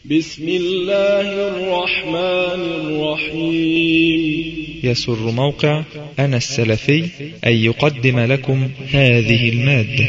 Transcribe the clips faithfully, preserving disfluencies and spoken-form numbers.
بسم الله الرحمن الرحيم. يسر موقع أنا السلفي أن يقدم لكم هذه المادة.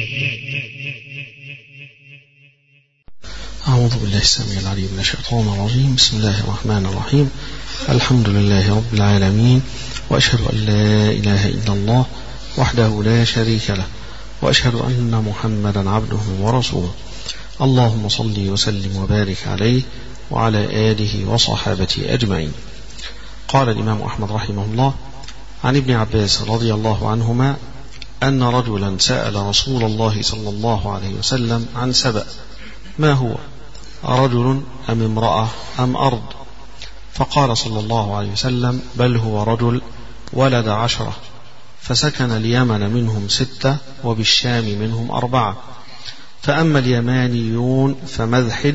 أعوذ بالله السميع العليم من الشيطان الرجيم. بسم الله الرحمن الرحيم. الحمد لله رب العالمين، وأشهد أن لا إله إلا الله وحده لا شريك له، وأشهد أن محمدا عبده ورسوله. اللهم صل وسلم وبارك عليه وعلى آله وصحابته أجمعين. قال الإمام أحمد رحمه الله عن ابن عباس رضي الله عنهما أن رجلا سأل رسول الله صلى الله عليه وسلم عن سبأ: ما هو، رجل أم امرأة أم أرض؟ فقال صلى الله عليه وسلم: بل هو رجل ولد عشرة، فسكن اليمن منهم ستة وبالشام منهم أربعة. فأما اليمانيون فمذحج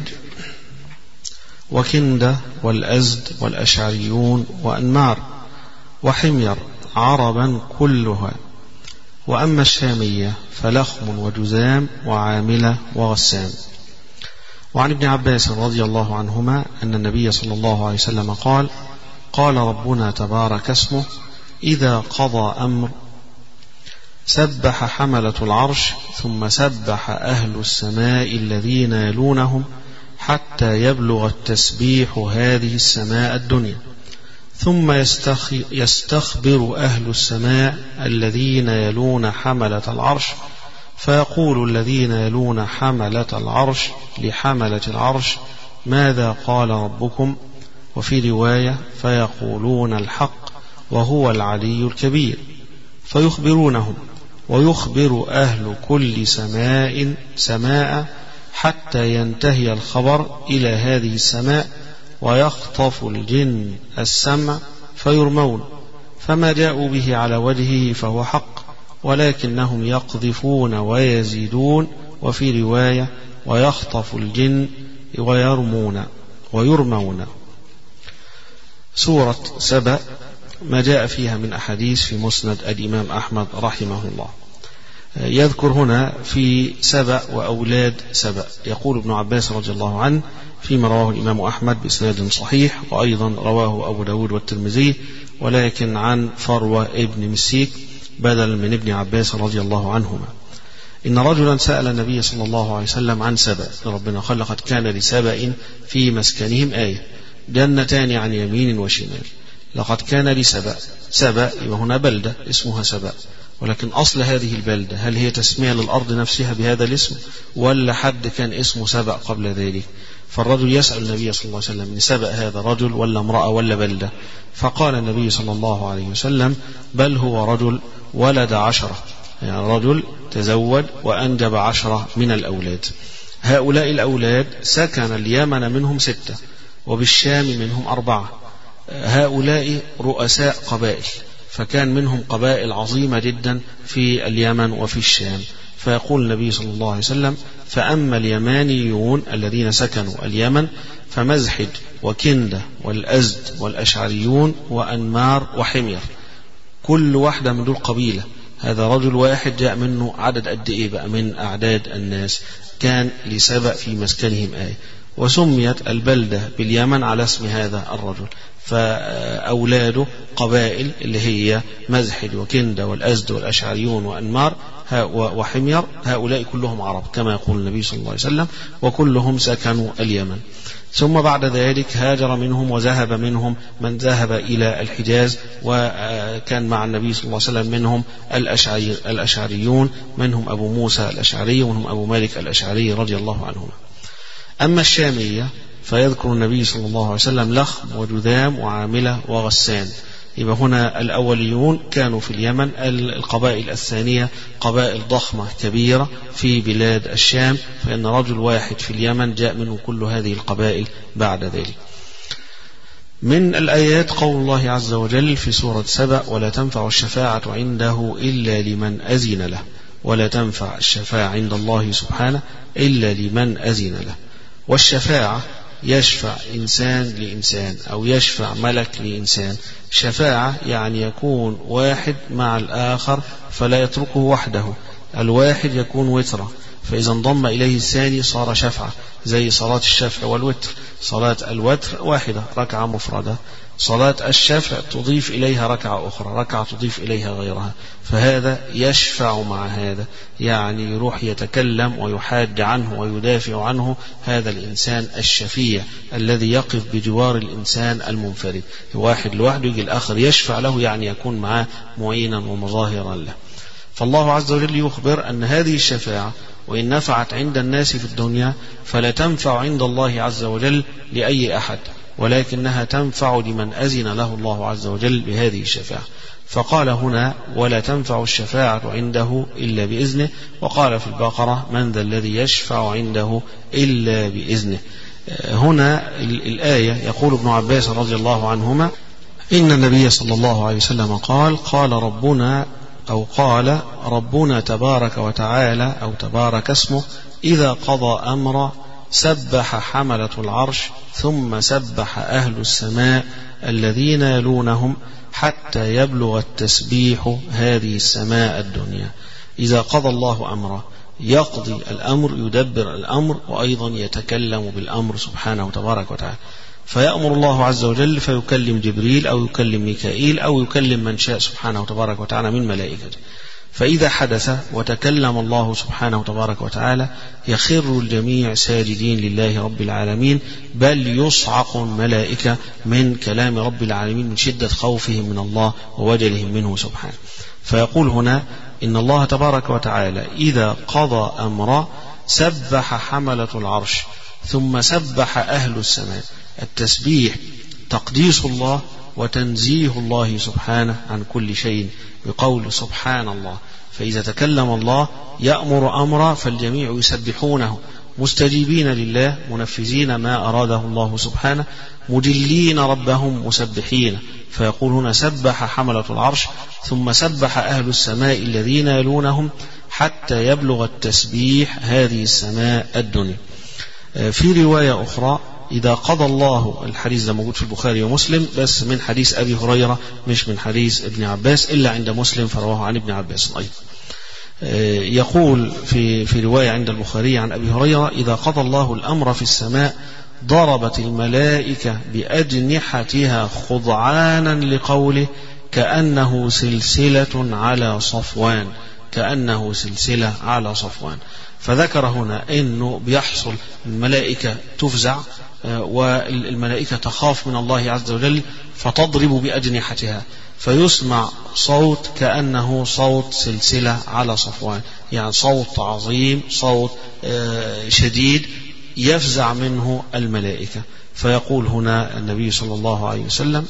وكندة والأزد والأشعريون وأنمار وحمير عربا كلها. وأما الشامية فلخم وجزام وعاملة وغسان. وعن ابن عباس رضي الله عنهما أن النبي صلى الله عليه وسلم قال: قال ربنا تبارك اسمه: إذا قضى أمر سبح حملة العرش ثم سبح أهل السماء الذين يلونهم حتى يبلغ التسبيح هذه السماء الدنيا، ثم يستخبر أهل السماء الذين يلون حملة العرش، فيقول الذين يلون حملة العرش لحملة العرش: ماذا قال ربكم؟ وفي رواية: فيقولون الحق وهو العلي الكبير، فيخبرونهم، ويخبر أهل كل سماء سماء حتى ينتهي الخبر إلى هذه السماء، ويخطف الجن السمع فيرمون، فما جاءوا به على وجهه فهو حق، ولكنهم يقذفون ويزيدون. وفي رواية: ويخطف الجن ويرمون ويرمون. سورة سبأ ما جاء فيها من أحاديث في مسند الإمام أحمد رحمه الله. يذكر هنا في سبأ وأولاد سبأ. يقول ابن عباس رضي الله عنه فيما رواه الإمام أحمد بإسناد صحيح، وأيضا رواه أبو داود والترمذي، ولكن عن فروة ابن مسيك بدل من ابن عباس رضي الله عنهما، إن رجلا سأل النبي صلى الله عليه وسلم عن سبأ. ربنا قال: لقد كان لسبأ في مسكنهم آية، جنتان عن يمين وشمال. لقد كان لسبأ. سبأ يبقى هنا بلدة اسمها سبأ، ولكن أصل هذه البلدة هل هي تسمية للأرض نفسها بهذا الاسم، ولا حد كان اسمه سبأ قبل ذلك؟ فالرجل يسأل النبي صلى الله عليه وسلم: إن سبأ هذا رجل ولا امرأة ولا بلدة؟ فقال النبي صلى الله عليه وسلم: بل هو رجل ولد عشرة، يعني رجل تزوج وأنجب عشرة من الأولاد. هؤلاء الأولاد سكن اليمن منهم ستة وبالشام منهم أربعة. هؤلاء رؤساء قبائل، فكان منهم قبائل عظيمة جدا في اليمن وفي الشام. فيقول النبي صلى الله عليه وسلم: فأما اليمانيون الذين سكنوا اليمن فمزحج وكندة والأزد والأشعريون وأنمار وحمير، كل واحدة من دول قبيلة. هذا رجل واحد جاء منه عدد قد إيه بقى من أعداد الناس. كان لسبأ في مسكنهم آية، وسميت البلدة باليمن على اسم هذا الرجل. فأولاده قبائل اللي هي مزحج وكندة والأزد والأشعريون وأنمار وحمير، هؤلاء كلهم عرب كما يقول النبي صلى الله عليه وسلم، وكلهم سكنوا اليمن. ثم بعد ذلك هاجر منهم وذهب منهم من ذهب إلى الحجاز، وكان مع النبي صلى الله عليه وسلم منهم الأشعري الأشعريون، منهم أبو موسى الأشعري ومنهم أبو مالك الأشعري رضي الله عنهما. أما الشامية فيذكر النبي صلى الله عليه وسلم لخم وجذام وعاملة وغسان. يبقى هنا الأوليون كانوا في اليمن. القبائل الثانية قبائل ضخمة كبيرة في بلاد الشام، فإن رجل واحد في اليمن جاء منه كل هذه القبائل بعد ذلك. من الآيات قول الله عز وجل في سورة سبأ: ولا تنفع الشفاعة عنده إلا لمن أذن له. ولا تنفع الشفاعة عند الله سبحانه إلا لمن أذن له. والشفاعة يشفع إنسان لإنسان أو يشفع ملك لإنسان. شفاعة يعني يكون واحد مع الآخر فلا يتركه وحده، الواحد يكون وترا، فإذا انضم إليه الثاني صار شفعة، زي صلاة الشفع والوتر. صلاة الوتر واحدة ركعة مفردة، صلاة الشفع تضيف إليها ركعة أخرى، ركعة تضيف إليها غيرها، فهذا يشفع مع هذا، يعني يروح يتكلم ويحاج عنه ويدافع عنه هذا الإنسان الشفيع الذي يقف بجوار الإنسان المنفرد. واحد لوحده يجي الآخر يشفع له، يعني يكون معه معينا ومظاهرا له. فالله عز وجل يخبر أن هذه الشفاعة وإن نفعت عند الناس في الدنيا فلا تنفع عند الله عز وجل لأي أحد، ولكنها تنفع لمن أذن له الله عز وجل بهذه الشفاعة. فقال هنا ولا تنفع الشفاعة عنده إلا بإذنه، وقال في البقرة من ذا الذي يشفع عنده إلا بإذنه. هنا الآية يقول ابن عباس رضي الله عنهما إن النبي صلى الله عليه وسلم قال قال ربنا أو قال ربنا تبارك وتعالى أو تبارك اسمه إذا قضى أمرا سبح حملة العرش ثم سبح أهل السماء الذين يلونهم حتى يبلغ التسبيح هذه السماء الدنيا. إذا قضى الله أمرا يقضي الأمر، يدبر الأمر، وأيضا يتكلم بالأمر سبحانه تبارك وتعالى. فيأمر الله عز وجل فيكلم جبريل أو يكلم ميكائيل أو يكلم من شاء سبحانه تبارك وتعالى من ملائكته. فإذا حدث وتكلم الله سبحانه تبارك وتعالى يخر الجميع ساجدين لله رب العالمين، بل يصعق الملائكة من كلام رب العالمين من شدة خوفهم من الله ووجلهم منه سبحانه. فيقول هنا إن الله تبارك وتعالى إذا قضى أمرا سبح حملة العرش ثم سبح أهل السماء. التسبيح تقديس الله وتنزيه الله سبحانه عن كل شيء بقول سبحان الله. فإذا تكلم الله يأمر أمرا فالجميع يسبحونه مستجيبين لله منفذين ما أراده الله سبحانه مجلين ربهم مسبحين. فيقول هنا سبح حملة العرش ثم سبح أهل السماء الذين يلونهم حتى يبلغ التسبيح هذه السماء الدنيا. في رواية أخرى إذا قضى الله، الحديث ده موجود في البخاري ومسلم بس من حديث أبي هريرة مش من حديث ابن عباس، إلا عند مسلم فرواه عن ابن عباس أيضا. يقول في في رواية عند البخاري عن أبي هريرة إذا قضى الله الأمر في السماء ضربت الملائكة بأجنحتها خضعانا لقوله كأنه سلسلة على صفوان، كأنه سلسلة على صفوان. فذكر هنا أنه بيحصل الملائكة تفزع والملائكة تخاف من الله عز وجل فتضرب بأجنحتها فيسمع صوت كأنه صوت سلسلة على صفوان، يعني صوت عظيم، صوت شديد يفزع منه الملائكة. فيقول هنا النبي صلى الله عليه وسلم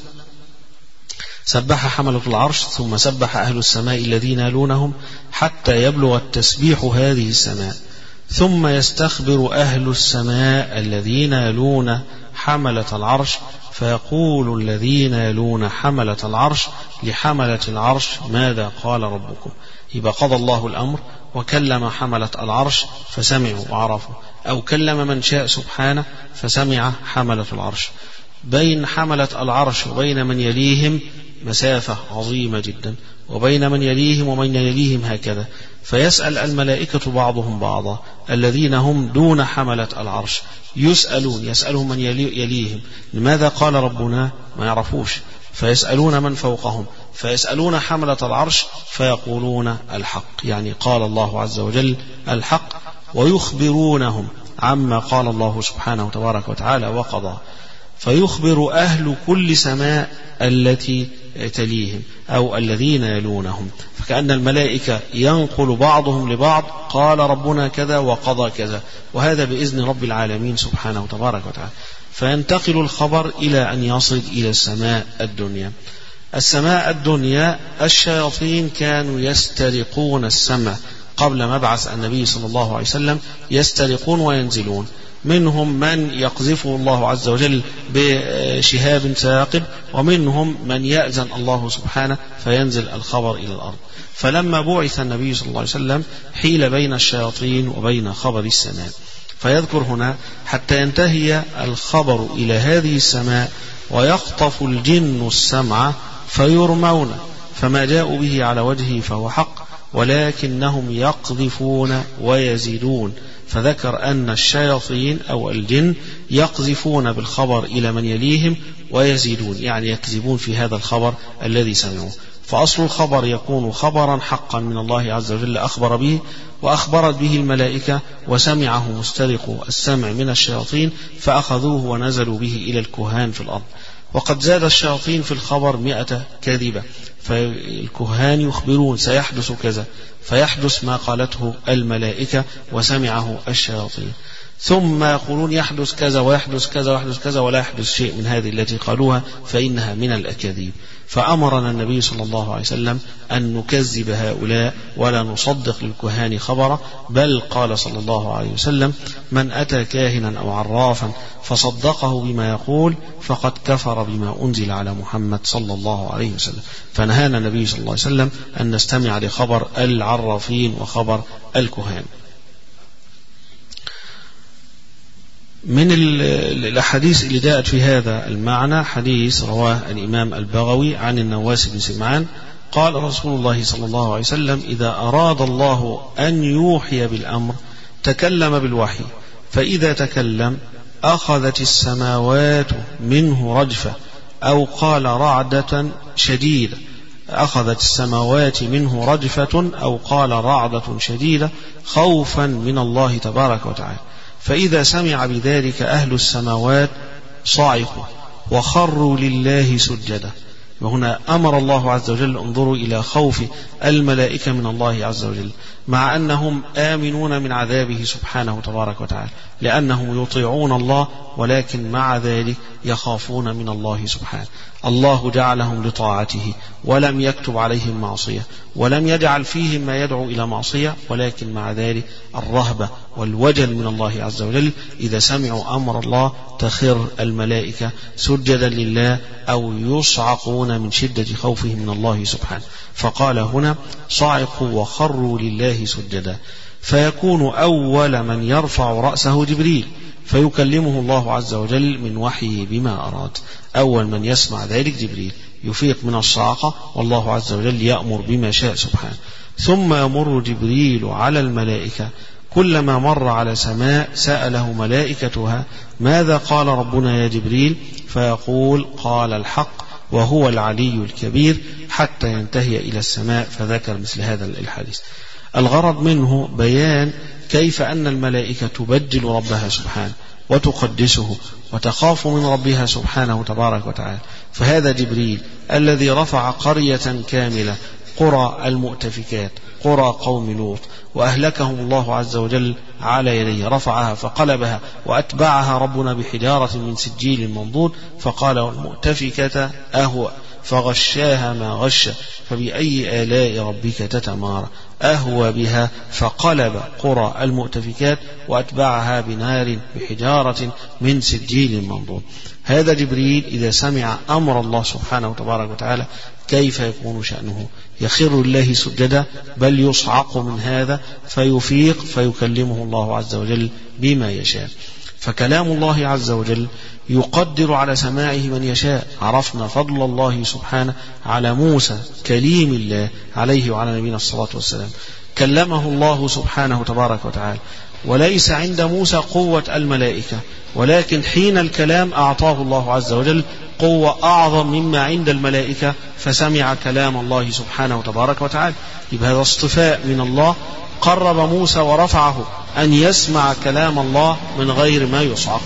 سبح حملة العرش ثم سبح أهل السماء الذين يلونهم حتى يبلغ التسبيح هذه السماء، ثم يستخبر أهل السماء الذين يلون حملة العرش فيقول الذين يلون حملة العرش لحملة العرش ماذا قال ربكم. يبقى قضى الله الأمر وكلم حملة العرش فسمعوا وعرفوا، أو كلم من شاء سبحانه فسمع حملة العرش. بين حملة العرش وبين من يليهم مسافة عظيمة جدا، وبين من يليهم ومن يليهم هكذا. فيسأل الملائكة بعضهم بعضا الذين هم دون حملة العرش يسألون، يسألهم من يليهم لماذا قال ربنا، ما يعرفوش. فيسألون من فوقهم فيسألون حملة العرش فيقولون الحق، يعني قال الله عز وجل الحق، ويخبرونهم عما قال الله سبحانه تبارك وتعالى وقضى. فيخبر أهل كل سماء التي تليهم أو الذين يلونهم، فكأن الملائكة ينقل بعضهم لبعض قال ربنا كذا وقضى كذا، وهذا بإذن رب العالمين سبحانه تبارك وتعالى. فينتقل الخبر إلى أن يصل إلى السماء الدنيا. السماء الدنيا الشياطين كانوا يسترقون السماء قبل مبعث النبي صلى الله عليه وسلم، يسترقون وينزلون. منهم من يقذفه الله عز وجل بشهاب ثاقب، ومنهم من يأذن الله سبحانه فينزل الخبر إلى الأرض. فلما بعث النبي صلى الله عليه وسلم حيل بين الشياطين وبين خبر السماء. فيذكر هنا حتى ينتهي الخبر إلى هذه السماء ويخطف الجن السمع فيرمون، فما جاءوا به على وجهه فهو حق، ولكنهم يقذفون ويزيدون، فذكر أن الشياطين أو الجن يقذفون بالخبر إلى من يليهم ويزيدون، يعني يكذبون في هذا الخبر الذي سمعوه. فأصل الخبر يكون خبرا حقا من الله عز وجل أخبر به وأخبرت به الملائكة، وسمعه مسترق السمع من الشياطين فأخذوه ونزلوا به إلى الكهان في الأرض. وقد زاد الشياطين في الخبر مئة كاذبة، فالكهان يخبرون سيحدث كذا فيحدث ما قالته الملائكة وسمعه الشياطين، ثم يقولون يحدث كذا ويحدث كذا ويحدث كذا ولا يحدث شيء من هذه التي قالوها فإنها من الأكاذيب. فأمرنا النبي صلى الله عليه وسلم أن نكذب هؤلاء ولا نصدق للكهان خبرا، بل قال صلى الله عليه وسلم: من أتى كاهنا أو عرافا فصدقه بما يقول فقد كفر بما أنزل على محمد صلى الله عليه وسلم. فنهانا النبي صلى الله عليه وسلم أن نستمع لخبر العرافين وخبر الكهان. من الأحاديث اللي جاءت في هذا المعنى حديث رواه الإمام البغوي عن النواس بن سمعان قال رسول الله صلى الله عليه وسلم: إذا أراد الله أن يوحي بالأمر تكلم بالوحي، فإذا تكلم أخذت السماوات منه رجفة، أو قال رعدة شديدة أخذت السماوات منه رجفة، أو قال رعدة شديدة خوفا من الله تبارك وتعالى. فإذا سمع بذلك أهل السماوات صعقوا وخروا لله سجدا. وهنا أمر الله عز وجل: انظروا إلى خوف الملائكة من الله عز وجل، مع أنهم آمنون من عذابه سبحانه تبارك وتعالى، لأنهم يطيعون الله، ولكن مع ذلك يخافون من الله سبحانه. الله جعلهم لطاعته ولم يكتب عليهم معصية، ولم يجعل فيهم ما يدعو إلى معصية، ولكن مع ذلك الرهبة والوجل من الله عز وجل. إذا سمعوا أمر الله تخر الملائكة سجدا لله أو يصعقون من شدة خوفهم من الله سبحانه. فقال هنا: صعقوا وخروا لله سجدا. فيكون أول من يرفع رأسه جبريل فيكلمه الله عز وجل من وحيه بما أراد. أول من يسمع ذلك جبريل يفيق من الصاعقة، والله عز وجل يأمر بما شاء سبحانه. ثم يمر جبريل على الملائكة، كلما مر على سماء سأله ملائكتها: ماذا قال ربنا يا جبريل؟ فيقول: قال الحق وهو العلي الكبير، حتى ينتهي إلى السماء، فذكر مثل هذا الحديث. الغرض منه بيان كيف أن الملائكة تبجل ربها سبحانه وتقدسه وتخاف من ربها سبحانه تبارك وتعالى. فهذا جبريل الذي رفع قرية كاملة، قرى المؤتفكات، قرى قوم لوط، وأهلكهم الله عز وجل على يديه، رفعها فقلبها وأتبعها ربنا بحجارة من سجيل منضود، فقال: والمؤتفكة أهوى فغشاها ما غش، فبأي آلاء ربك تتمارى. أهوى بها فقلب قرى المؤتفكات وأتبعها بنار بحجارة من سجيل منضود. هذا جبريل إذا سمع أمر الله سبحانه وتبارك وتعالى كيف يكون شأنه؟ يخر الله سجدا، بل يصعق من هذا فيفيق فيكلمه الله عز وجل بما يشاء. فكلام الله عز وجل يقدر على سماعه من يشاء. عرفنا فضل الله سبحانه على موسى كليم الله عليه وعلى نبينا الصلاة والسلام، كلمه الله سبحانه تبارك وتعالى، وليس عند موسى قوة الملائكة، ولكن حين الكلام أعطاه الله عز وجل قوة أعظم مما عند الملائكة، فسمع كلام الله سبحانه تبارك وتعالى. يبقى هذا اصطفاء من الله، قرب موسى ورفعه أن يسمع كلام الله من غير ما يصعق.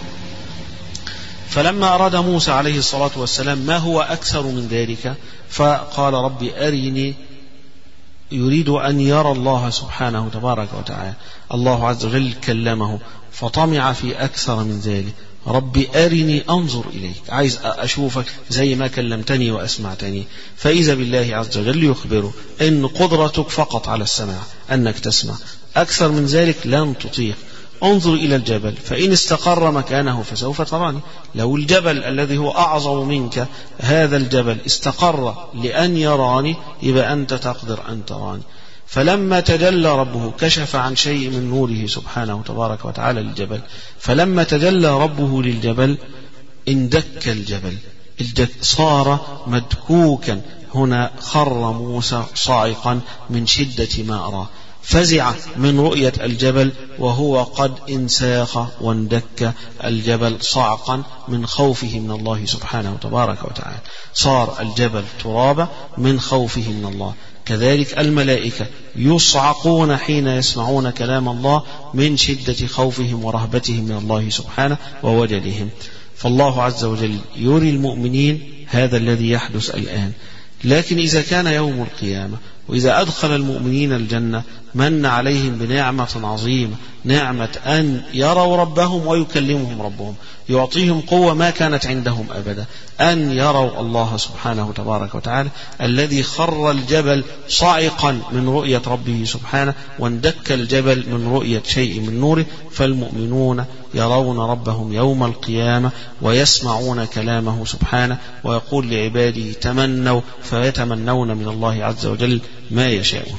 فلما أراد موسى عليه الصلاة والسلام ما هو أكثر من ذلك، فقال: رب أرني، يريد أن يرى الله سبحانه تبارك وتعالى. الله عز وجل كلمه فطمع في أكثر من ذلك: رب أرني أنظر إليك، عايز أشوفك زي ما كلمتني وأسمعتني. فإذا بالله عز وجل يخبره إن قدرتك فقط على السماع، أنك تسمع، أكثر من ذلك لن تطيق. انظر إلى الجبل فإن استقر مكانه فسوف تراني. لو الجبل الذي هو أعظم منك، هذا الجبل استقر لأن يراني، يبقى أنت تقدر أن تراني. فلما تجلى ربه كشف عن شيء من نوره سبحانه تبارك وتعالى للجبل، فلما تجلى ربه للجبل اندك الجبل صار مدكوكا، هنا خر موسى صاعقا من شدة ما أراه، فزع من رؤية الجبل وهو قد انساخ واندك الجبل صعقا من خوفه من الله سبحانه وتبارك وتعالى، صار الجبل ترابا من خوفه من الله. كذلك الملائكة يصعقون حين يسمعون كلام الله من شدة خوفهم ورهبتهم من الله سبحانه ووجلهم. فالله عز وجل يري المؤمنين هذا الذي يحدث الآن. لكن إذا كان يوم القيامة وإذا أدخل المؤمنين الجنة من عليهم بنعمة عظيمة، نعمة أن يروا ربهم ويكلمهم ربهم، يعطيهم قوة ما كانت عندهم أبدا، أن يروا الله سبحانه وتبارك وتعالى الذي خر الجبل صاعقا من رؤية ربه سبحانه، واندك الجبل من رؤية شيء من نوره. فالمؤمنون يرون ربهم يوم القيامة ويسمعون كلامه سبحانه، ويقول لعباده تمنوا، فيتمنون من الله عز وجل ما يشاءون.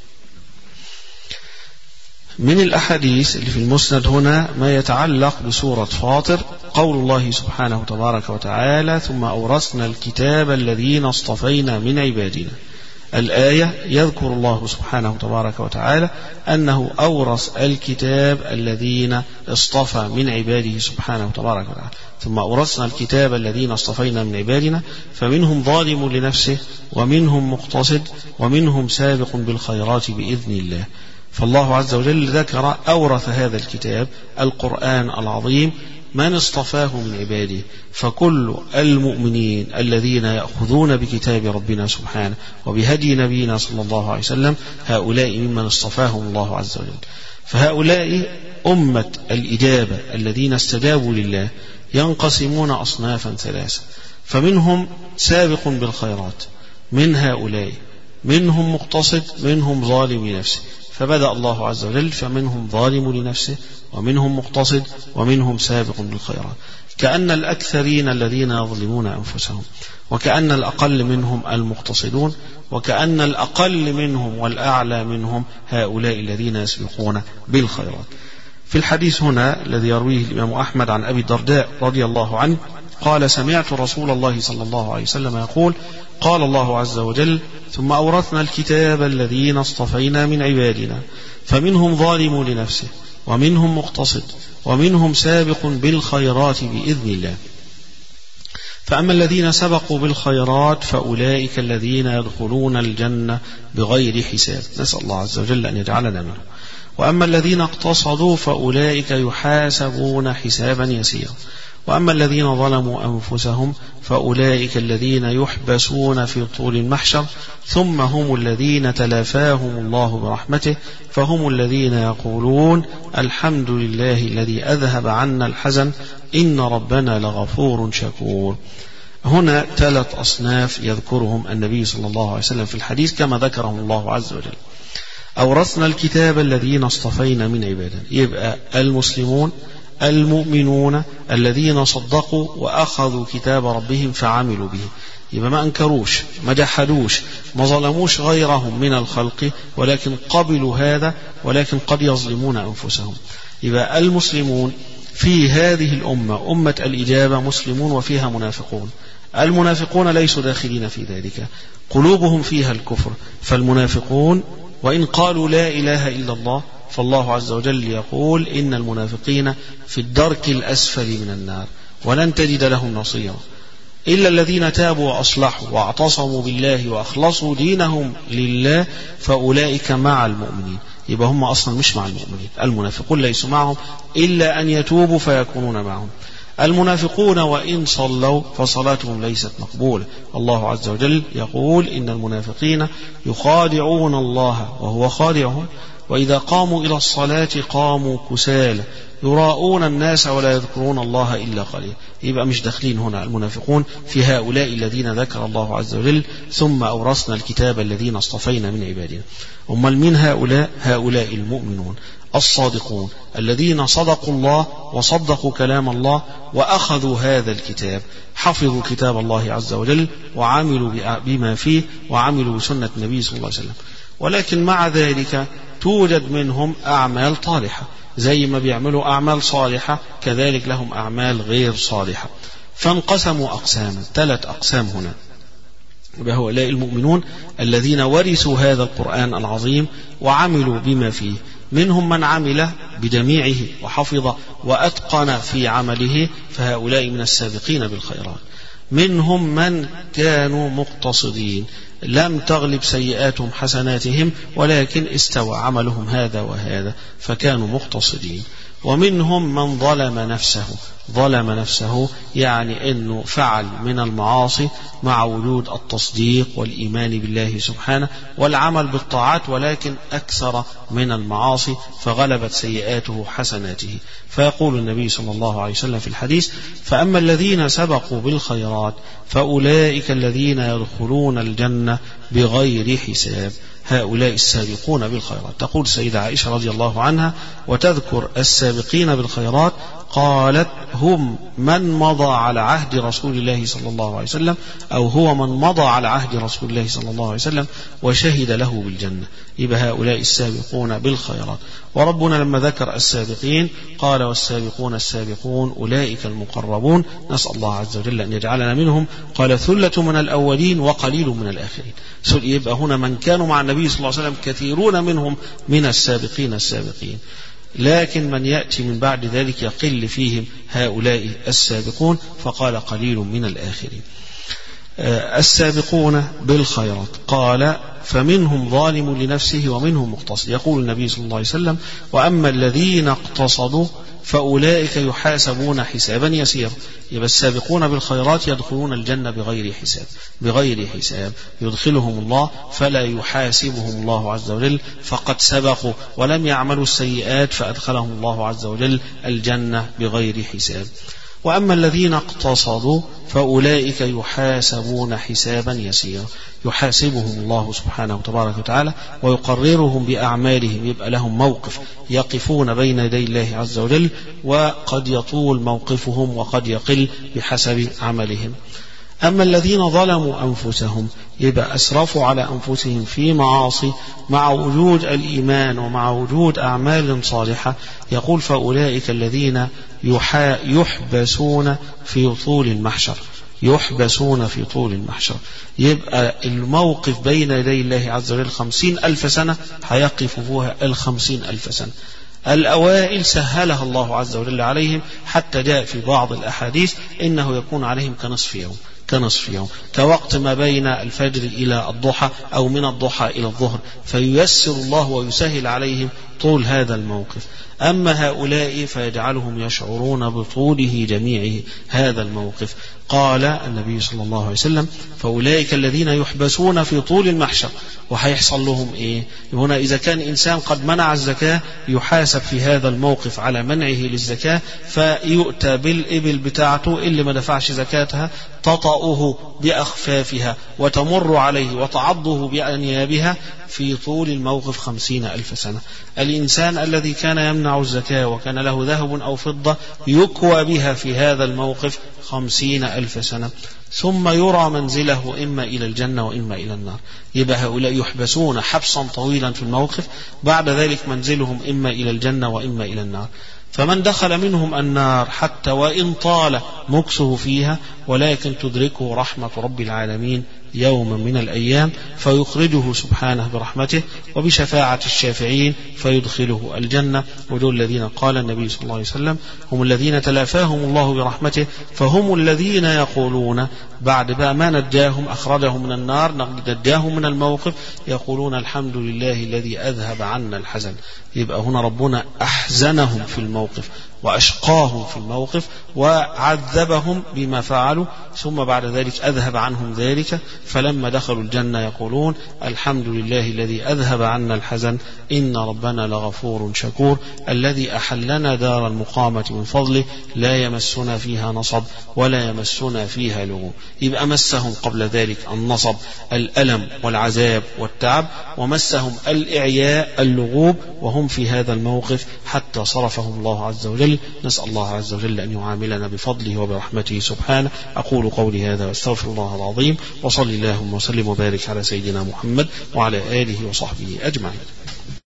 من الأحاديث اللي في المسند هنا ما يتعلق بسورة فاطر، قول الله سبحانه تبارك وتعالى ثم أورثنا الكتاب الذين اصطفينا من عبادنا. الآية يذكر الله سبحانه تبارك وتعالى أنه أورث الكتاب الذين اصطفى من عباده سبحانه تبارك وتعالى. ثم أورثنا الكتاب الذين اصطفينا من عبادنا فمنهم ظالم لنفسه ومنهم مقتصد ومنهم سابق بالخيرات بإذن الله. فالله عز وجل ذكر أورث هذا الكتاب القرآن العظيم من اصطفاه من عباده. فكل المؤمنين الذين يأخذون بكتاب ربنا سبحانه وبهدي نبينا صلى الله عليه وسلم هؤلاء ممن اصطفاهم الله عز وجل. فهؤلاء أمة الإجابة الذين استجابوا لله ينقسمون أصنافا ثلاثة، فمنهم سابق بالخيرات من هؤلاء، منهم مقتصد، منهم ظالم لنفسه. فبدأ الله عز وجل فمنهم ظالم لنفسه ومنهم مقتصد ومنهم سابق بالخيرات، كأن الأكثرين الذين يظلمون أنفسهم، وكأن الأقل منهم المقتصدون، وكأن الأقل منهم والأعلى منهم هؤلاء الذين يسبقون بالخيرات. في الحديث هنا الذي يرويه الإمام أحمد عن أبي الدرداء رضي الله عنه قال سمعت رسول الله صلى الله عليه وسلم يقول قال الله عز وجل ثم أورثنا الكتاب الذين اصطفينا من عبادنا فمنهم ظالم لنفسه ومنهم مقتصد ومنهم سابق بالخيرات بإذن الله. فأما الذين سبقوا بالخيرات فأولئك الذين يدخلون الجنة بغير حساب، نسأل الله عز وجل أن يجعلنا منهم. وأما الذين اقتصدوا فأولئك يحاسبون حسابا يسيرا. وأما الذين ظلموا أنفسهم فأولئك الذين يحبسون في طول المحشر ثم هم الذين تلافاهم الله برحمته فهم الذين يقولون الحمد لله الذي أذهب عنا الحزن إن ربنا لغفور شكور. هنا ثلاث أصناف يذكرهم النبي صلى الله عليه وسلم في الحديث كما ذكرهم الله عز وجل. أورثنا الكتاب الذين اصطفينا من عبادنا، يبقى المسلمون المؤمنون الذين صدقوا وأخذوا كتاب ربهم فعملوا به، يبقى ما أنكروش ما جحدوش ما ظلموش غيرهم من الخلق، ولكن قبلوا هذا، ولكن قد يظلمون أنفسهم. يبقى المسلمون في هذه الأمة أمة الإجابة مسلمون وفيها منافقون. المنافقون ليسوا داخلين في ذلك، قلوبهم فيها الكفر. فالمنافقون وإن قالوا لا إله إلا الله فالله عز وجل يقول إن المنافقين في الدرك الأسفل من النار ولن تجد لهم نصيرا إلا الذين تابوا وأصلحوا واعتصموا بالله وأخلصوا دينهم لله فأولئك مع المؤمنين. يبقى هم أصلا مش مع المؤمنين، المنافقون ليسوا معهم إلا أن يتوبوا فيكونون معهم. المنافقون وإن صلوا فصلاتهم ليست مقبولة. الله عز وجل يقول إن المنافقين يخادعون الله وهو خادعهم وإذا قاموا إلى الصلاة قاموا كسالى يراءون الناس ولا يذكرون الله إلا قليلا. يبقى مش داخلين هنا المنافقون في هؤلاء الذين ذكر الله عز وجل ثم أورثنا الكتاب الذين اصطفينا من عبادنا. أمال من هؤلاء؟ هؤلاء المؤمنون الصادقون الذين صدقوا الله وصدقوا كلام الله وأخذوا هذا الكتاب، حفظوا كتاب الله عز وجل وعملوا بما فيه وعملوا بسنة النبي صلى الله عليه وسلم. ولكن مع ذلك توجد منهم أعمال صالحة، زي ما بيعملوا أعمال صالحة كذلك لهم أعمال غير صالحة. فانقسموا أقساما، ثلاث أقسام هنا. هؤلاء المؤمنون الذين ورثوا هذا القرآن العظيم وعملوا بما فيه، منهم من عمل بجميعه وحفظ وأتقن في عمله، فهؤلاء من السابقين بالخيرات. منهم من كانوا مقتصدين، لم تغلب سيئاتهم حسناتهم، ولكن استوى عملهم هذا وهذا فكانوا مقتصدين. ومنهم من ظلم نفسه، ظلم نفسه يعني أنه فعل من المعاصي مع وجود التصديق والإيمان بالله سبحانه والعمل بالطاعات، ولكن أكثر من المعاصي فغلبت سيئاته حسناته. فيقول النبي صلى الله عليه وسلم في الحديث: فأما الذين سبقوا بالخيرات فأولئك الذين يدخلون الجنة بغير حساب. هؤلاء السابقون بالخيرات. تقول السيدة عائشة رضي الله عنها وتذكر السابقين بالخيرات، قالت: هم من مضى على عهد رسول الله صلى الله عليه وسلم، أو هو من مضى على عهد رسول الله صلى الله عليه وسلم وشهد له بالجنة. يبقى هؤلاء السابقون بالخيرات. وربنا لما ذكر السابقين قال: والسابقون السابقون أولئك المقربون. نسأل الله عز وجل أن يجعلنا منهم. قال: ثلة من الأولين وقليل من الآخرين. يبقى هنا من كانوا مع النبي صلى الله عليه وسلم كثيرون منهم من السابقين السابقين، لكن من يأتي من بعد ذلك يقل فيهم هؤلاء السابقون، فقال: قليل من الآخرين. السابقون بالخيرات قال: فمنهم ظالم لنفسه ومنهم مقتصد. يقول النبي صلى الله عليه وسلم: وأما الذين اقتصدوا فأولئك يحاسبون حسابا يسيرا. يبقى السابقون بالخيرات يدخلون الجنة بغير حساب، بغير حساب يدخلهم الله فلا يحاسبهم الله عز وجل، فقد سبقوا ولم يعملوا السيئات فأدخلهم الله عز وجل الجنة بغير حساب. وأما الذين اقتصدوا فأولئك يحاسبون حسابا يسيرا، يحاسبهم الله سبحانه وتبارك وتعالى ويقررهم بأعمالهم، يبقى لهم موقف يقفون بين يدي الله عز وجل، وقد يطول موقفهم وقد يقل بحسب عملهم. أما الذين ظلموا أنفسهم يبقى أسرفوا على أنفسهم في معاصي مع وجود الإيمان ومع وجود أعمال صالحة، يقول: فأولئك الذين يحبسون في طول المحشر، يحبسون في طول المحشر. يبقى الموقف بين يدي الله عز وجل خمسين ألف سنة هيقف فيها الخمسين ألف سنة. الأوائل سهلها الله عز وجل عليهم، حتى جاء في بعض الأحاديث إنه يكون عليهم كنصف يوم، كنصف يوم، كوقت ما بين الفجر إلى الضحى أو من الضحى إلى الظهر، فييسر الله ويسهل عليهم طول هذا الموقف. أما هؤلاء فيجعلهم يشعرون بطوله جميعه هذا الموقف. قال النبي صلى الله عليه وسلم: فأولئك الذين يحبسون في طول المحشر. وهيحصل لهم إيه؟ هنا إذا كان إنسان قد منع الزكاة يحاسب في هذا الموقف على منعه للزكاة، فيؤتى بالإبل بتاعته اللي ما دفعش زكاتها، تطأه بأخفافها وتمر عليه وتعضه بأنيابها في طول الموقف خمسين ألف سنة. الإنسان الذي كان يمنع الزكاة وكان له ذهب أو فضة يكوى بها في هذا الموقف خمسين ألف سنة، ثم يرى منزله إما إلى الجنة وإما إلى النار. يبقى هؤلاء يحبسون حبسا طويلا في الموقف، بعد ذلك منزلهم إما إلى الجنة وإما إلى النار. فمن دخل منهم النار حتى وإن طال مكسه فيها، ولكن تدركه رحمة رب العالمين يوما من الأيام فيخرجه سبحانه برحمته وبشفاعة الشافعين فيدخله الجنة. ودول الذين قال النبي صلى الله عليه وسلم: هم الذين تلافاهم الله برحمته، فهم الذين يقولون بعد ما نجاهم أخرجهم من النار نجاهم من الموقف، يقولون: الحمد لله الذي أذهب عنا الحزن. يبقى هنا ربنا أحزنهم في الموقف وأشقاهم في الموقف وعذبهم بما فعلوا، ثم بعد ذلك أذهب عنهم ذلك، فلما دخلوا الجنة يقولون: الحمد لله الذي أذهب عنا الحزن إن ربنا لغفور شكور، الذي أحلنا دار المقامة من فضله لا يمسنا فيها نصب ولا يمسنا فيها لغوب. يبقى مسهم قبل ذلك النصب الألم والعذاب والتعب، ومسهم الإعياء اللغوب وهم في هذا الموقف حتى صرفهم الله عز وجل. نسأل الله عز وجل أن يعاملنا بفضله وبرحمته سبحانه. أقول قولي هذا واستغفر الله العظيم، وصلي اللهم وسلم وبارك على سيدنا محمد وعلى آله وصحبه أجمعين.